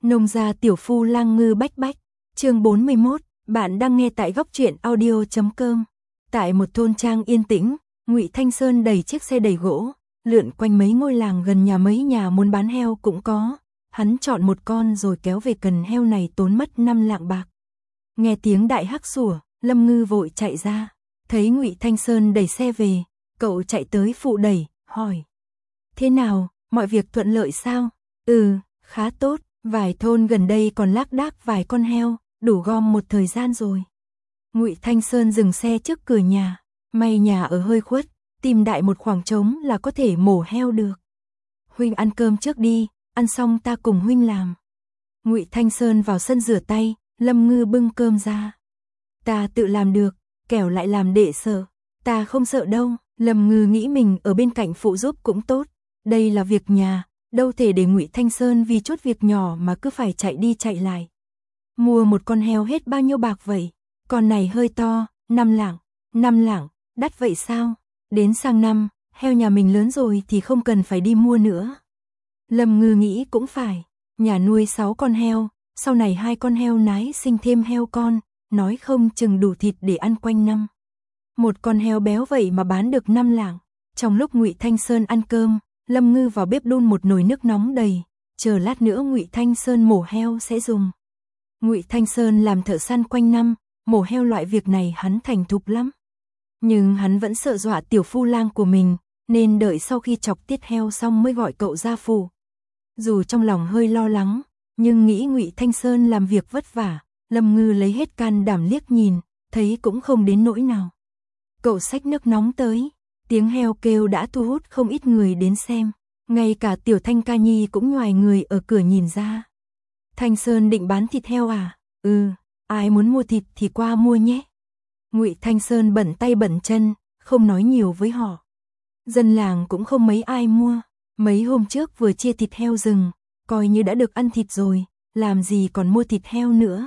Nông gia tiểu phu lang ngư bách bách, chương 41, bạn đang nghe tại góc truyện audio.com. Tại một thôn trang yên tĩnh, Ngụy Thanh Sơn đẩy chiếc xe đẩy gỗ, lượn quanh mấy ngôi làng gần nhà, mấy nhà muốn bán heo cũng có. Hắn chọn một con rồi kéo về, cần heo này tốn mất 5 lạng bạc. Nghe tiếng đại hắc sủa, Lâm Ngư vội chạy ra, thấy Ngụy Thanh Sơn đẩy xe về, cậu chạy tới phụ đẩy, hỏi: "Thế nào, mọi việc thuận lợi sao?" "Ừ, khá tốt, vài thôn gần đây còn lác đác vài con heo, đủ gom một thời gian rồi." Ngụy Thanh Sơn dừng xe trước cửa nhà, may nhà ở hơi khuất, tìm đại một khoảng trống là có thể mổ heo được. "Huynh ăn cơm trước đi, ăn xong ta cùng huynh làm." Ngụy Thanh Sơn vào sân rửa tay, Lâm Ngư bưng cơm ra. "Ta tự làm được, kẻo lại làm đệ sợ." "Ta không sợ đâu." Lâm Ngư nghĩ mình ở bên cạnh phụ giúp cũng tốt, đây là việc nhà, đâu thể để Ngụy Thanh Sơn vì chút việc nhỏ mà cứ phải chạy đi chạy lại. "Mua một con heo hết bao nhiêu bạc vậy?" "Con này hơi to, 5 lạng." "5 lạng, đắt vậy sao? Đến sang năm, heo nhà mình lớn rồi thì không cần phải đi mua nữa." Lâm Ngư nghĩ cũng phải, nhà nuôi 6 con heo, sau này 2 con heo nái sinh thêm heo con, nói không chừng đủ thịt để ăn quanh năm. Một con heo béo vậy mà bán được 5 lạng. Trong lúc Ngụy Thanh Sơn ăn cơm, Lâm Ngư vào bếp đun một nồi nước nóng đầy, chờ lát nữa Ngụy Thanh Sơn mổ heo sẽ dùng. Ngụy Thanh Sơn làm thợ săn quanh năm, mổ heo loại việc này hắn thành thục lắm. Nhưng hắn vẫn sợ dọa tiểu phu lang của mình, nên đợi sau khi chọc tiết heo xong mới gọi cậu ra phụ. Dù trong lòng hơi lo lắng, nhưng nghĩ Ngụy Thanh Sơn làm việc vất vả, Lâm Ngư lấy hết can đảm liếc nhìn, thấy cũng không đến nỗi nào. Cậu xách nước nóng tới, tiếng heo kêu đã thu hút không ít người đến xem, ngay cả tiểu Thanh Ca Nhi cũng ngoài người ở cửa nhìn ra. "Thanh Sơn định bán thịt heo à?" "Ừ, ai muốn mua thịt thì qua mua nhé." Ngụy Thanh Sơn bận tay bận chân, không nói nhiều với họ. Dân làng cũng không mấy ai mua, mấy hôm trước vừa chia thịt heo rừng, coi như đã được ăn thịt rồi, làm gì còn mua thịt heo nữa.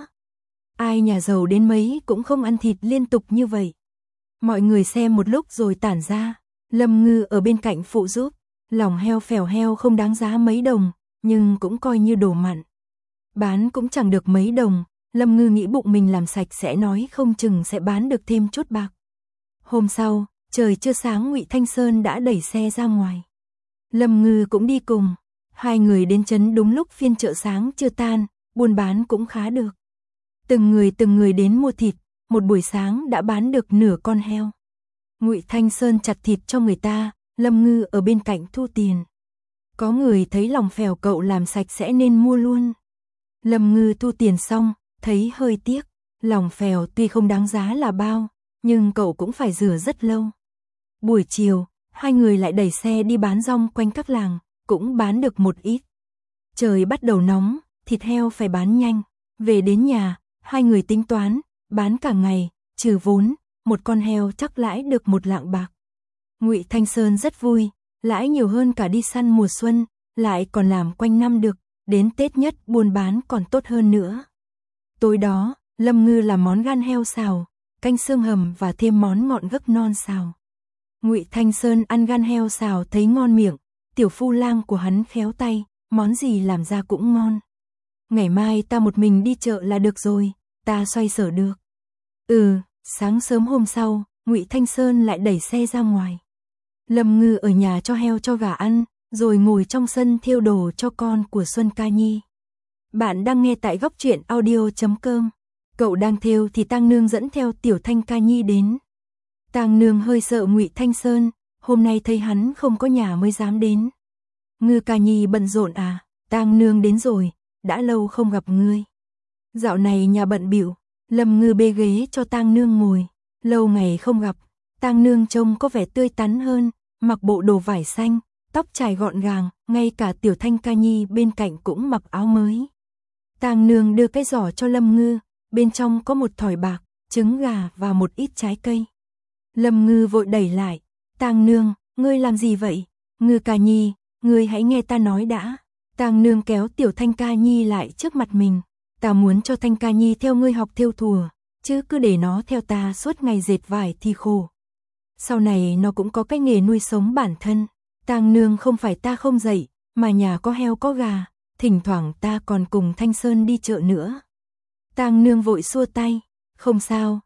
Ai nhà giàu đến mấy cũng không ăn thịt liên tục như vậy. Mọi người xem một lúc rồi tản ra, Lâm Ngư ở bên cạnh phụ giúp. Lòng heo phèo heo không đáng giá mấy đồng, nhưng cũng coi như đồ mặn. Bán cũng chẳng được mấy đồng, Lâm Ngư nghĩ bụng mình làm sạch sẽ nói không chừng sẽ bán được thêm chút bạc. Hôm sau, trời chưa sáng Ngụy Thanh Sơn đã đẩy xe ra ngoài. Lâm Ngư cũng đi cùng, hai người đến trấn đúng lúc phiên chợ sáng chưa tan, buôn bán cũng khá được. Từng người đến mua thịt, một buổi sáng đã bán được nửa con heo. Ngụy Thanh Sơn chặt thịt cho người ta, Lâm Ngư ở bên cạnh thu tiền. Có người thấy lòng phèo cậu làm sạch sẽ nên mua luôn. Lâm Ngư thu tiền xong, thấy hơi tiếc, lòng phèo tuy không đáng giá là bao, nhưng cậu cũng phải rửa rất lâu. Buổi chiều, hai người lại đẩy xe đi bán rong quanh các làng, cũng bán được một ít. Trời bắt đầu nóng, thịt heo phải bán nhanh. Về đến nhà, hai người tính toán, bán cả ngày, trừ vốn, một con heo chắc lãi được 1 lạng bạc. Ngụy Thanh Sơn rất vui, lãi nhiều hơn cả đi săn mùa xuân, lại còn làm quanh năm được, đến Tết nhất buôn bán còn tốt hơn nữa. Tối đó, Lâm Ngư làm món gan heo xào, canh xương hầm và thêm món ngọn gấc non xào. Ngụy Thanh Sơn ăn gan heo xào thấy ngon miệng, tiểu phu lang của hắn khéo tay, món gì làm ra cũng ngon. "Ngày mai ta một mình đi chợ là được rồi, ta xoay sở được." "Ừ." Sáng sớm hôm sau, Ngụy Thanh Sơn lại đẩy xe ra ngoài. Lâm Ngư ở nhà cho heo cho gà ăn, rồi ngồi trong sân thêu đồ cho con của Xuân Ca Nhi. Bạn đang nghe tại góc truyện audio.com. Cậu đang thêu thì Tang Nương dẫn theo tiểu Thanh Ca Nhi đến. Tang Nương hơi sợ Ngụy Thanh Sơn, hôm nay thấy hắn không có nhà mới dám đến. "Ngư Ca Nhi bận rộn à?" "Tang Nương đến rồi, đã lâu không gặp ngươi." "Dạo này nhà bận bịu." Lâm Ngư bê ghế cho Tang Nương ngồi. Lâu ngày không gặp, Tang Nương trông có vẻ tươi tắn hơn, mặc bộ đồ vải xanh, tóc chải gọn gàng, ngay cả tiểu Thanh Ca Nhi bên cạnh cũng mặc áo mới. Tang Nương đưa cái giỏ cho Lâm Ngư, bên trong có một thỏi bạc, trứng gà và một ít trái cây. Lâm Ngư vội đẩy lại. "Tang Nương, ngươi làm gì vậy?" "Ngư Ca Nhi, ngươi hãy nghe ta nói đã." Tang Nương kéo tiểu Thanh Ca Nhi lại trước mặt mình. "Ta muốn cho Thanh Ca Nhi theo ngươi học thêu thùa, chứ cứ để nó theo ta suốt ngày dệt vải thì khổ. Sau này nó cũng có cái nghề nuôi sống bản thân." "Tang Nương, không phải ta không dạy, mà nhà có heo có gà, thỉnh thoảng ta còn cùng Thanh Sơn đi chợ nữa. Tang Nương vội xua tay, không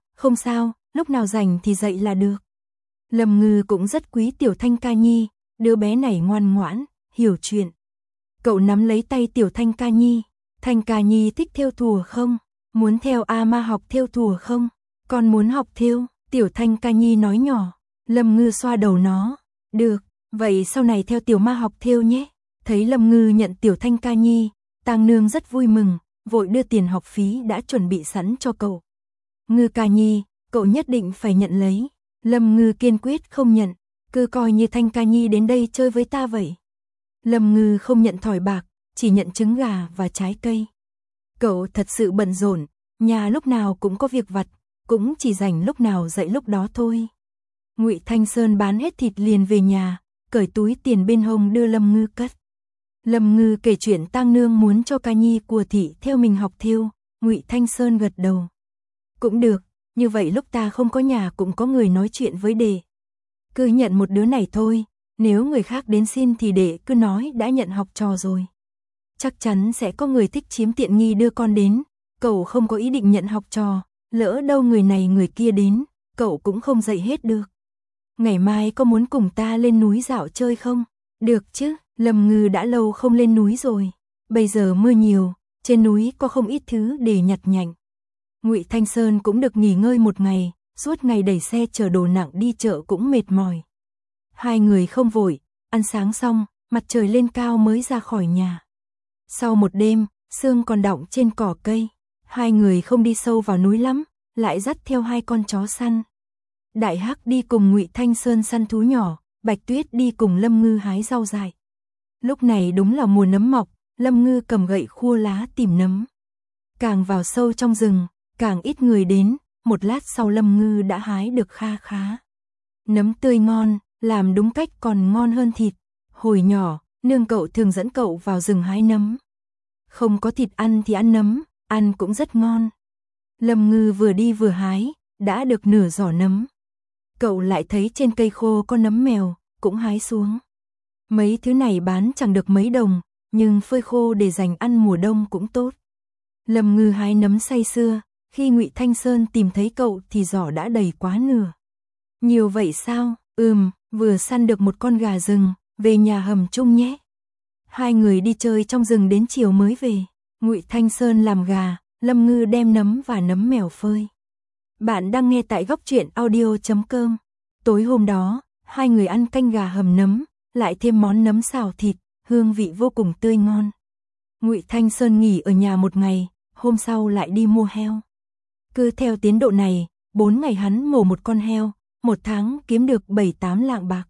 sao, lúc nào rảnh thì dậy là được. Lâm Ngư cũng rất quý Tiểu Thanh Ca Nhi, đứa bé này ngoan ngoãn, hiểu chuyện. Cậu nắm lấy tay Tiểu Thanh Ca Nhi, Thanh Ca Nhi thích thêu thùa không? Muốn theo A Ma học thêu thùa không? Con muốn học thêu, Tiểu Thanh Ca Nhi nói nhỏ. Lâm Ngư xoa đầu nó, được, vậy sau này theo Tiểu Ma học thêu nhé. Thấy Lâm Ngư nhận Tiểu Thanh Ca Nhi, Tang Nương rất vui mừng, vội đưa tiền học phí đã chuẩn bị sẵn cho cậu. Ngư Ca Nhi, cậu nhất định phải nhận lấy. Lâm Ngư kiên quyết không nhận, cứ coi như Thanh Ca Nhi đến đây chơi với ta vậy. Lâm Ngư không nhận thỏi bạc, chỉ nhận trứng gà và trái cây. Cậu thật sự bận rộn, nhà lúc nào cũng có việc vặt, cũng chỉ rảnh lúc nào dậy lúc đó thôi. Ngụy Thanh Sơn bán hết thịt liền về nhà, cởi túi tiền bên hông đưa Lâm Ngư cất. Lâm Ngư kể chuyện Tang Nương muốn cho Ca Nhi của thị theo mình học thêu, Ngụy Thanh Sơn gật đầu. Cũng được, như vậy lúc ta không có nhà cũng có người nói chuyện với đệ. Cứ nhận một đứa này thôi, nếu người khác đến xin thì đệ cứ nói đã nhận học trò rồi. Chắc chắn sẽ có người thích chiếm tiện nghi đưa con đến, cậu không có ý định nhận học trò, lỡ đâu người này người kia đến, cậu cũng không dạy hết được. Ngày mai có muốn cùng ta lên núi dạo chơi không? Được chứ, Lâm Ngư đã lâu không lên núi rồi, bây giờ mưa nhiều, trên núi có không ít thứ để nhặt nhạnh. Ngụy Thanh Sơn cũng được nghỉ ngơi một ngày, suốt ngày đẩy xe chở đồ nặng đi chợ cũng mệt mỏi. Hai người không vội, ăn sáng xong, mặt trời lên cao mới ra khỏi nhà. Sau một đêm, sương còn đọng trên cỏ cây, hai người không đi sâu vào núi lắm, lại dắt theo hai con chó săn. Đại Hắc đi cùng Ngụy Thanh Sơn săn thú nhỏ, Bạch Tuyết đi cùng Lâm Ngư hái rau dại. Lúc này đúng là mùa nấm mọc, Lâm Ngư cầm gậy khua lá tìm nấm. Càng vào sâu trong rừng, càng ít người đến, một lát sau Lâm Ngư đã hái được kha khá. Nấm tươi ngon, làm đúng cách còn ngon hơn thịt. Hồi nhỏ, nương cậu thường dẫn cậu vào rừng hái nấm. Không có thịt ăn thì ăn nấm, ăn cũng rất ngon. Lâm Ngư vừa đi vừa hái, đã được nửa giỏ nấm. Cậu lại thấy trên cây khô có nấm mèo, cũng hái xuống. Mấy thứ này bán chẳng được mấy đồng, nhưng phơi khô để dành ăn mùa đông cũng tốt. Lâm Ngư hái nấm say sưa, khi Ngụy Thanh Sơn tìm thấy cậu thì giỏ đã đầy quá nửa. Nhiều vậy sao? Vừa săn được một con gà rừng, về nhà hầm chung nhé. Hai người đi chơi trong rừng đến chiều mới về. Ngụy Thanh Sơn làm gà, Lâm Ngư đem nấm và nấm mèo phơi. Bạn đang nghe tại Góc Truyện Audio.com. Tối hôm đó, hai người ăn canh gà hầm nấm, lại thêm món nấm xào thịt, hương vị vô cùng tươi ngon. Ngụy Thanh Sơn nghỉ ở nhà một ngày, hôm sau lại đi mua heo. Cứ theo tiến độ này, 4 ngày hắn mổ một con heo, một tháng kiếm được 7-8 lạng bạc.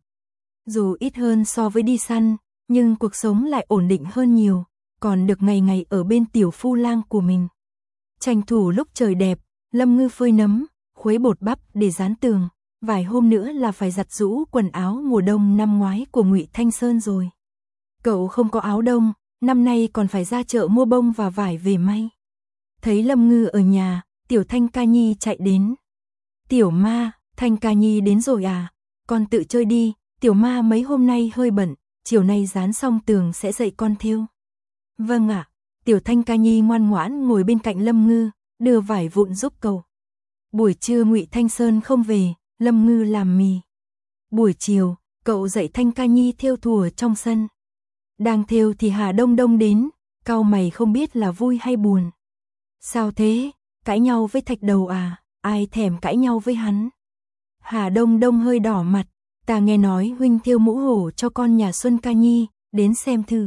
Dù ít hơn so với đi săn, nhưng cuộc sống lại ổn định hơn nhiều, còn được ngày ngày ở bên tiểu phu lang của mình. Tranh thủ lúc trời đẹp, Lâm Ngư phơi nấm, khuấy bột bắp để dán tường, vài hôm nữa là phải giặt giũ quần áo mùa đông năm ngoái của Ngụy Thanh Sơn rồi. Cậu không có áo đông, năm nay còn phải ra chợ mua bông và vải về may. Thấy Lâm Ngư ở nhà, Tiểu Thanh Ca Nhi chạy đến. Tiểu Ma, Thanh Ca Nhi đến rồi à? Con tự chơi đi, Tiểu Ma mấy hôm nay hơi bận, chiều nay dán xong tường sẽ dạy con thêu. Vâng ạ. Tiểu Thanh Ca Nhi ngoan ngoãn ngồi bên cạnh Lâm Ngư, đưa vải vụn giúp cậu. Buổi trưa Ngụy Thanh Sơn không về, Lâm Ngư làm mì. Buổi chiều, cậu dạy Thanh Ca Nhi thêu thùa trong sân. Đang thêu thì Hà Đông Đông đến, cau mày không biết là vui hay buồn. Sao thế? Cãi nhau với Thạch Đầu à? Ai thèm cãi nhau với hắn? Hà Đông Đông hơi đỏ mặt, ta nghe nói huynh thêu mũ hổ cho con nhà Xuân Ca Nhi, đến xem thử.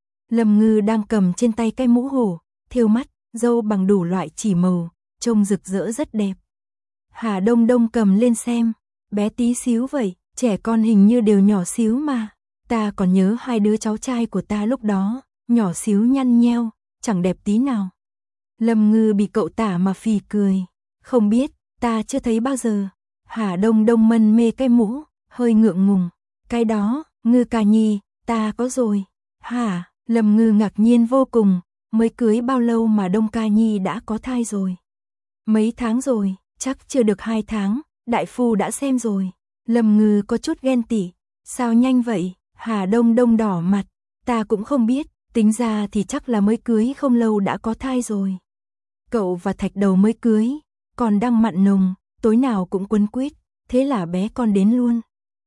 Lâm Ngư đang cầm trên tay cái mũ hổ, thêu mắt, râu bằng đủ loại chỉ màu, trông rực rỡ rất đẹp. Hà Đông Đông cầm lên xem, bé tí xíu vậy, trẻ con hình như đều nhỏ xíu mà. Ta còn nhớ hai đứa cháu trai của ta lúc đó, nhỏ xíu nhăn nheo, chẳng đẹp tí nào. Lâm Ngư bị cậu tả mà phì cười. Không biết, ta chưa thấy bao giờ. Hà Đông Đông mân mê cái mũ, hơi ngượng ngùng. Cái đó, Ngư Ca Nhi, ta có rồi. Hả? Lâm Ngư ngạc nhiên vô cùng, mới cưới bao lâu mà Đông Ca Nhi đã có thai rồi? Mấy tháng rồi, chắc chưa được 2 tháng, đại phu đã xem rồi. Lâm Ngư có chút ghen tị, sao nhanh vậy? Hà Đông Đông đỏ mặt, ta cũng không biết, Tính ra thì chắc là mới cưới không lâu đã có thai rồi. Cậu và Thạch Đầu mới cưới, còn đang mặn nồng, tối nào cũng quấn quýt, thế là bé con đến luôn.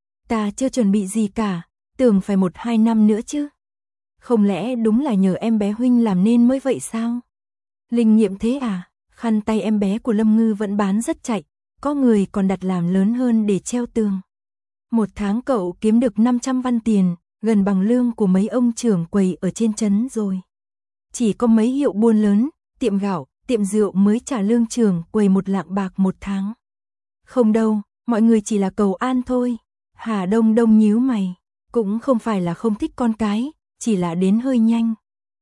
Ta chưa chuẩn bị gì cả, tưởng phải 1-2 năm nữa chứ. Không lẽ đúng là nhờ em bé huynh làm nên mới vậy sao? Linh nghiệm thế à? Khăn tay em bé của Lâm Ngư vẫn bán rất chạy, có người còn đặt làm lớn hơn để treo tường. 1 tháng cậu kiếm được 500 văn tiền, gần bằng lương của mấy ông trưởng quầy ở trên trấn rồi. Chỉ có mấy hiệu buôn lớn, tiệm gạo, tiệm rượu mới trả lương trưởng quầy 1 lạng bạc 1 tháng. Không đâu, mọi người chỉ là cầu an thôi. Hà Đông Đông nhíu mày, cũng không phải là không thích con cái, chỉ là đến hơi nhanh.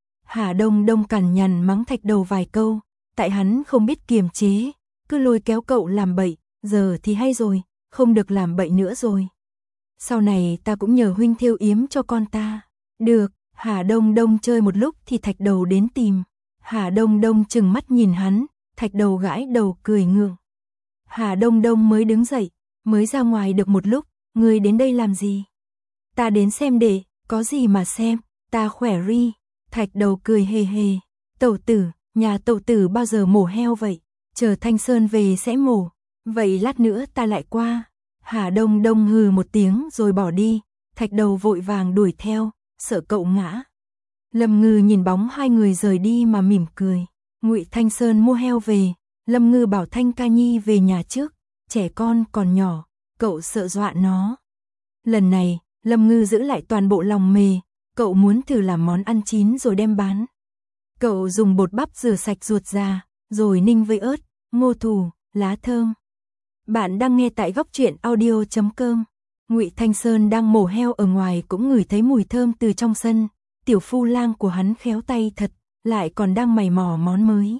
Hà Đông Đông cằn nhằn mắng Thạch Đầu vài câu, tại hắn không biết kiềm chế, cứ lôi kéo cậu làm bậy, giờ thì hay rồi, không được làm bậy nữa rồi. Sau này ta cũng nhờ huynh thêu yếm cho con ta. Được, Hà Đông Đông chơi một lúc thì Thạch Đầu đến tìm. Hà Đông Đông trừng mắt nhìn hắn, Thạch Đầu gãi đầu cười ngượng. Hà Đông Đông mới đứng dậy, mới ra ngoài được một lúc, ngươi đến đây làm gì? Ta đến xem để, có gì mà xem, ta khỏe ri. Thạch Đầu cười hề hề, tẩu tử, nhà tẩu tử bao giờ mổ heo vậy? Chờ Thanh Sơn về sẽ mổ, vậy lát nữa ta lại qua. Hà Đông Đông hừ một tiếng rồi bỏ đi, Thạch Đầu vội vàng đuổi theo, sợ cậu ngã. Lâm Ngư nhìn bóng hai người rời đi mà mỉm cười. Ngụy Thanh Sơn mua heo về, Lâm Ngư bảo Thanh Ca Nhi về nhà trước, trẻ con còn nhỏ, cậu sợ dọa nó. Lần này, Lâm Ngư giữ lại toàn bộ lòng mề, cậu muốn thử làm món ăn chín rồi đem bán. Cậu dùng bột bắp rửa sạch ruột già, rồi ninh với ớt, ngô thủ, lá thơm. Bạn đang nghe tại Góc Truyện Audio.com. Ngụy Thanh Sơn đang mổ heo ở ngoài cũng ngửi thấy mùi thơm từ trong sân. Tiểu phu lang của hắn khéo tay thật, lại còn đang mày mò món mới.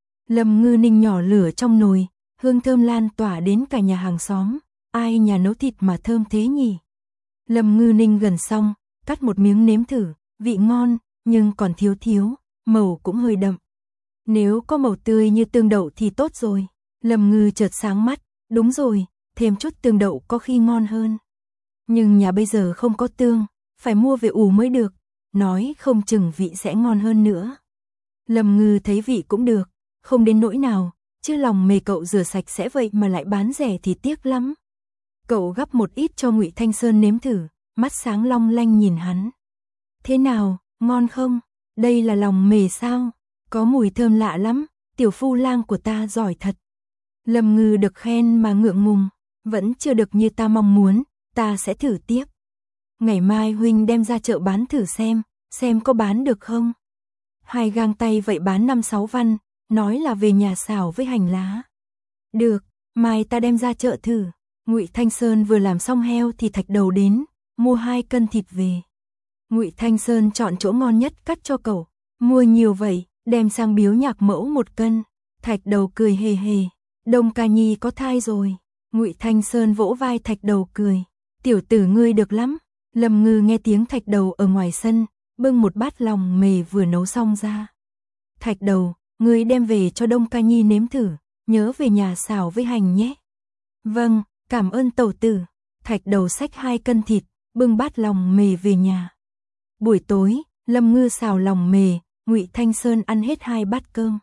Lâm Ngư ninh nhỏ lửa trong nồi, hương thơm lan tỏa đến cả nhà hàng xóm. Ai nhà nấu thịt mà thơm thế nhỉ? Lâm Ngư ninh gần xong, cắt một miếng nếm thử, vị ngon, nhưng còn thiếu, màu cũng hơi đậm. Nếu có màu tươi như tương đậu thì tốt rồi. Lâm Ngư chợt sáng mắt, đúng rồi, thêm chút tương đậu có khi ngon hơn. Nhưng nhà bây giờ không có tương, phải mua về ủ mới được, nói không chừng vị sẽ ngon hơn nữa. Lâm Ngư thấy vị cũng được, không đến nỗi nào, chứ lòng mề cậu rửa sạch sẽ vậy mà lại bán rẻ thì tiếc lắm. Cậu gắp một ít cho Ngụy Thanh Sơn nếm thử, mắt sáng long lanh nhìn hắn. Thế nào, ngon không? Đây là lòng mề sao? Có mùi thơm lạ lắm, tiểu phu lang của ta giỏi thật. Lâm Ngư được khen mà ngượng ngùng, vẫn chưa được như ta mong muốn, ta sẽ thử tiếp. Ngày mai huynh đem ra chợ bán thử xem có bán được không? 2 gang tay vậy bán 5-6 văn, nói là về nhà xào với hành lá. Được, mai ta đem ra chợ thử. Ngụy Thanh Sơn vừa làm xong heo thì Thạch Đầu đến, mua 2 cân thịt về. Ngụy Thanh Sơn chọn chỗ ngon nhất cắt cho cậu, mua nhiều vậy, đem sang biếu Nhạc Mẫu 1 cân. Thạch Đầu cười hề hề, Đông Ca Nhi có thai rồi. Ngụy Thanh Sơn vỗ vai Thạch Đầu cười, tiểu tử ngươi được lắm. Lâm Ngư nghe tiếng Thạch Đầu ở ngoài sân, bưng một bát lòng mề vừa nấu xong ra. Thạch Đầu, ngươi đem về cho Đông Ca Nhi nếm thử, nhớ về nhà xào với hành nhé. Vâng, cảm ơn tẩu tử. Thạch Đầu xách 2 cân thịt, bưng bát lòng mề về nhà. Buổi tối, Lâm Ngư xào lòng mề, Ngụy Thanh Sơn ăn hết 2 bát cơm.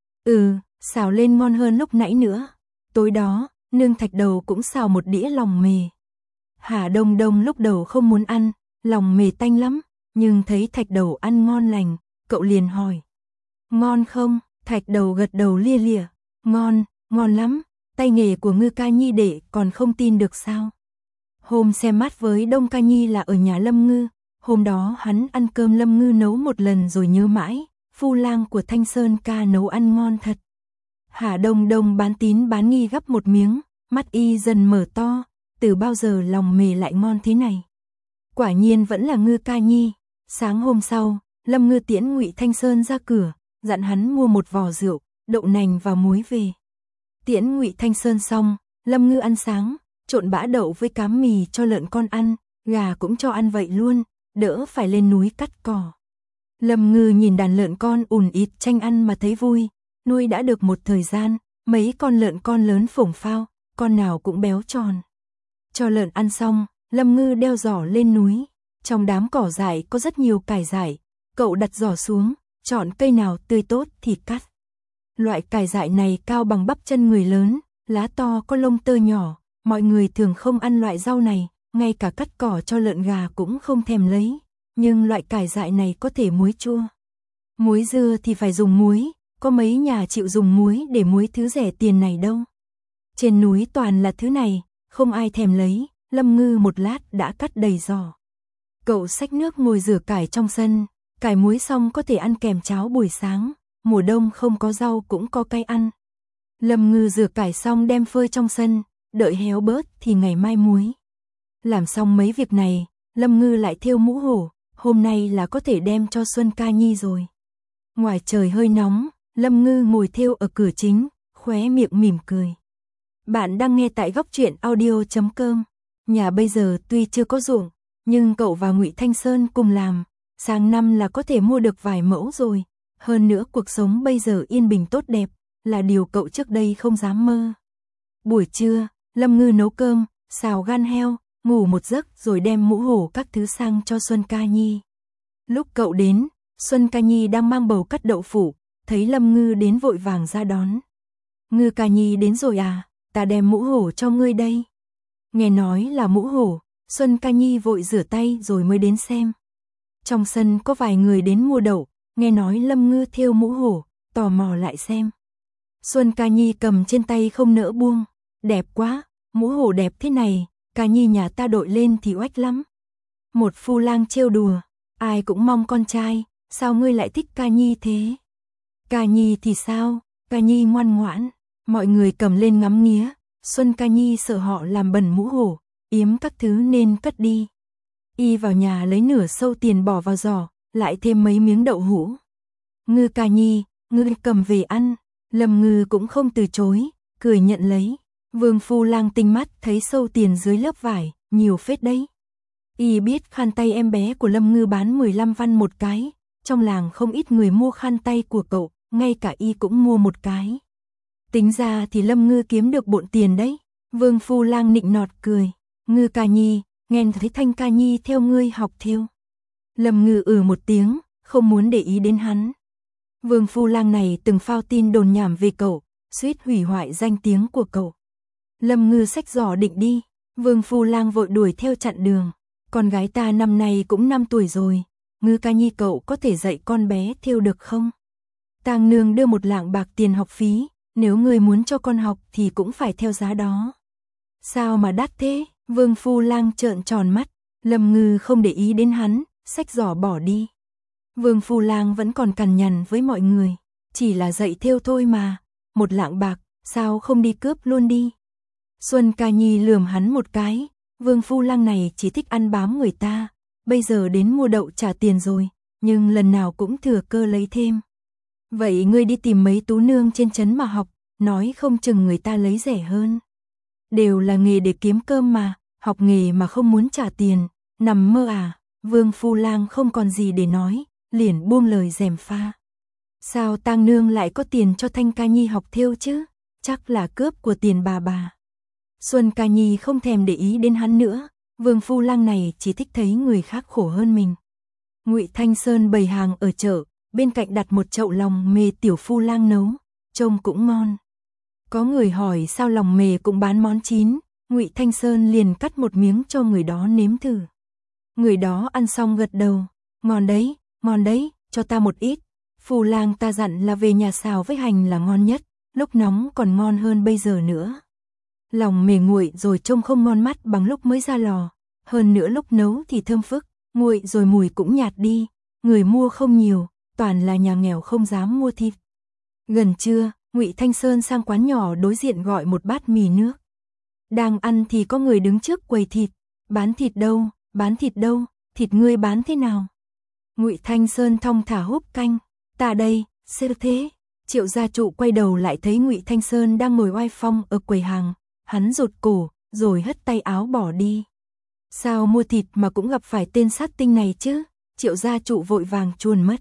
Xào lên ngon hơn lúc nãy nữa. Tối đó, nương Thạch Đầu cũng xào một đĩa lòng mề. Hà Đông Đông lúc đầu không muốn ăn, lòng mề tanh lắm, nhưng thấy Thạch Đầu ăn ngon lành, cậu liền hỏi. Ngon không? Thạch Đầu gật đầu lia lịa. Ngon lắm, tay nghề của Ngư Ca Nhi đệ còn không tin được sao? Hôm xem mắt với Đông Ca Nhi là ở nhà Lâm Ngư, hôm đó hắn ăn cơm Lâm Ngư nấu một lần rồi nhớ mãi, phu lang của Thanh Sơn ca nấu ăn ngon thật. Hà Đông Đông bán tín bán nghi gắp một miếng, mắt y dần mở to, từ bao giờ lòng mề lại ngon thế này? Quả nhiên vẫn là Ngư Ca Nhi. Sáng hôm sau, Lâm Ngư tiễn Ngụy Thanh Sơn ra cửa, dặn hắn mua một vò rượu, đậu nành và muối về. Tiễn Ngụy Thanh Sơn xong, Lâm Ngư ăn sáng, trộn bã đậu với cám mì cho lợn con ăn, gà cũng cho ăn vậy luôn, đỡ phải lên núi cắt cỏ. Lâm Ngư nhìn đàn lợn con ùn ịt tranh ăn mà thấy vui, nuôi đã được một thời gian, mấy con lợn con lớn phổng phao, con nào cũng béo tròn. Cho lợn ăn xong, Lâm Ngư đeo giỏ lên núi, trong đám cỏ dại có rất nhiều cải dại, Cậu đặt giỏ xuống, chọn cây nào tươi tốt thì cắt. Loại cải dại này cao bằng bắp chân người lớn, lá to có lông tơ nhỏ, mọi người thường không ăn loại rau này, ngay cả cắt cỏ cho lợn gà cũng không thèm lấy, nhưng loại cải dại này có thể muối chua. Muối dưa thì phải dùng muối, có mấy nhà chịu dùng muối để muối thứ rẻ tiền này đâu. Trên núi toàn là thứ này, không ai thèm lấy, Lâm Ngư một lát đã cắt đầy giỏ. Cậu xách nước ngồi rửa cải trong sân, cải muối xong có thể ăn kèm cháo buổi sáng, mùa đông không có rau cũng có cay ăn. Lâm Ngư rửa cải xong đem phơi trong sân, đợi héo bớt thì ngày mai muối. Làm xong mấy việc này, Lâm Ngư lại thêu mũ hổ, hôm nay là có thể đem cho Xuân Ca Nhi rồi. Ngoài trời hơi nóng, Lâm Ngư ngồi thêu ở cửa chính, khóe miệng mỉm cười. Bạn đang nghe tại góc truyện audio.com. Nhà bây giờ tuy chưa có ruộng, nhưng cậu và Ngụy Thanh Sơn cùng làm, sang năm là có thể mua được vài mẫu rồi. Hơn nữa cuộc sống bây giờ yên bình tốt đẹp, là điều cậu trước đây không dám mơ. Buổi trưa, Lâm Ngư nấu cơm, xào gan heo, ngủ một giấc rồi đem mũ hổ các thứ sang cho Xuân Ca Nhi. Lúc cậu đến, Xuân Ca Nhi đang mang bầu cắt đậu phụ, thấy Lâm Ngư đến vội vàng ra đón. Ngư Ca Nhi đến rồi à, ta đem mũ hổ cho ngươi đây. Nghe nói là mũ hổ, Xuân Ca Nhi vội rửa tay rồi mới đến xem. Trong sân có vài người đến mua đậu, nghe nói Lâm Ngư thêu mũ hổ, tò mò lại xem. Xuân Ca Nhi cầm trên tay không nỡ buông, đẹp quá, mũ hổ đẹp thế này, Ca Nhi nhà ta đội lên thì oách lắm. Một phu lang trêu đùa, ai cũng mong con trai, sao ngươi lại thích Ca Nhi thế? Ca Nhi thì sao, Ca Nhi ngoan ngoãn, mọi người cầm lên ngắm nghía, Xuân Ca Nhi sợ họ làm bẩn mũ hổ, yếm các thứ nên cất đi. Y vào nhà lấy nửa sâu tiền bỏ vào giỏ, lại thêm mấy miếng đậu hũ. Ngư Ca Nhi, ngươi cầm về ăn. Lâm Ngư cũng không từ chối, cười nhận lấy. Vương phu lang tinh mắt thấy sâu tiền dưới lớp vải, nhiều phết đấy. Y biết khăn tay em bé của Lâm Ngư bán 15 văn một cái, trong làng không ít người mua khăn tay của cậu, ngay cả Y cũng mua một cái. Tính ra thì Lâm Ngư kiếm được bộn tiền đấy. Vương phu lang nịnh nọt cười. Ngư Ca Nhi, nghe thấy Thanh Ca Nhi theo ngươi học thêu. Lâm Ngư một tiếng, không muốn để ý đến hắn. Vương phu lang này từng phao tin đồn nhảm về cậu, suýt hủy hoại danh tiếng của cậu. Lâm Ngư xách giỏ định đi, Vương phu lang vội đuổi theo chặn đường. Con gái ta năm nay cũng 5 tuổi rồi, Ngư Ca Nhi cậu có thể dạy con bé thêu được không? Tang nương đưa 1 lạng bạc tiền học phí, nếu người muốn cho con học thì cũng phải theo giá đó. Sao mà đắt thế? Vương phu lang trợn tròn mắt, Lâm Ngư không để ý đến hắn, xách giỏ bỏ đi. Vương phu lang vẫn còn cằn nhằn với mọi người, chỉ là dạy thêu thôi mà, 1 lạng bạc, sao không đi cướp luôn đi. Xuân Ca Nhi lườm hắn một cái, Vương phu lang này chỉ thích ăn bám người ta, bây giờ đến mua đậu trả tiền rồi, nhưng lần nào cũng thừa cơ lấy thêm. Vậy ngươi đi tìm mấy tú nương trên trấn mà học, nói không chừng người ta lấy rẻ hơn. Đều là nghề để kiếm cơm mà, học nghề mà không muốn trả tiền, nằm mơ à? Vương phu lang không còn gì để nói, liền buông lời gièm pha. Sao Tang nương lại có tiền cho Thanh Ca Nhi học thêu chứ? Chắc là cướp của tiền bà. Xuân Ca Nhi không thèm để ý đến hắn nữa, Vương phu lang này chỉ thích thấy người khác khổ hơn mình. Ngụy Thanh Sơn bày hàng ở chợ, bên cạnh đặt một chậu lòng mề tiểu phu lang nấu, trông cũng ngon. Có người hỏi sao lòng mề cũng bán món chín, Ngụy Thanh Sơn liền cắt một miếng cho người đó nếm thử. Người đó ăn xong gật đầu, ngon đấy, cho ta một ít. Phu lang ta dặn là về nhà xào với hành là ngon nhất, lúc nóng còn ngon hơn bây giờ nữa. Lòng mề nguội rồi trông không ngon mắt bằng lúc mới ra lò, hơn nữa lúc nấu thì thơm phức, nguội rồi mùi cũng nhạt đi, người mua không nhiều, toàn là nhà nghèo không dám mua thịt. Gần trưa, Ngụy Thanh Sơn sang quán nhỏ đối diện gọi một bát mì nước. Đang ăn thì có người đứng trước quầy thịt, bán thịt đâu, thịt ngươi bán thế nào? Ngụy Thanh Sơn thong thả húp canh, ta đây, sao thế? Triệu gia trụ quay đầu lại thấy Ngụy Thanh Sơn đang ngồi oai phong ở quầy hàng, hắn rụt cổ, rồi hất tay áo bỏ đi. Sao mua thịt mà cũng gặp phải tên sát tinh này chứ? Triệu gia trụ vội vàng chuồn mất.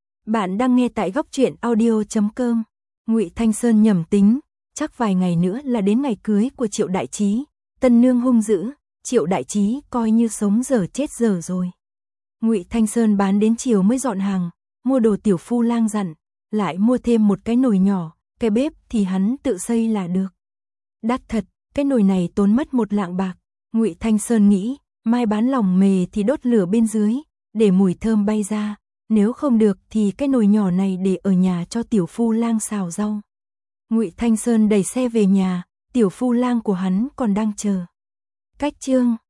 Bạn đang nghe tại góc truyện audio.com. Ngụy Thanh Sơn nhẩm tính, chắc vài ngày nữa là đến ngày cưới của Triệu Đại Trí, tân nương hung dữ, Triệu Đại Trí coi như sống dở chết dở rồi. Ngụy Thanh Sơn bán đến chiều mới dọn hàng, mua đồ tiểu phu lang dặn, lại mua thêm một cái nồi nhỏ, cái bếp thì hắn tự xây là được. Đắt thật, cái nồi này tốn mất 1 lạng bạc. Ngụy Thanh Sơn nghĩ, mai bán lòng mề thì đốt lửa bên dưới, để mùi thơm bay ra, nếu không được thì cái nồi nhỏ này để ở nhà cho tiểu phu lang xào rau. Ngụy Thanh Sơn đẩy xe về nhà, tiểu phu lang của hắn còn đang chờ. Cách chương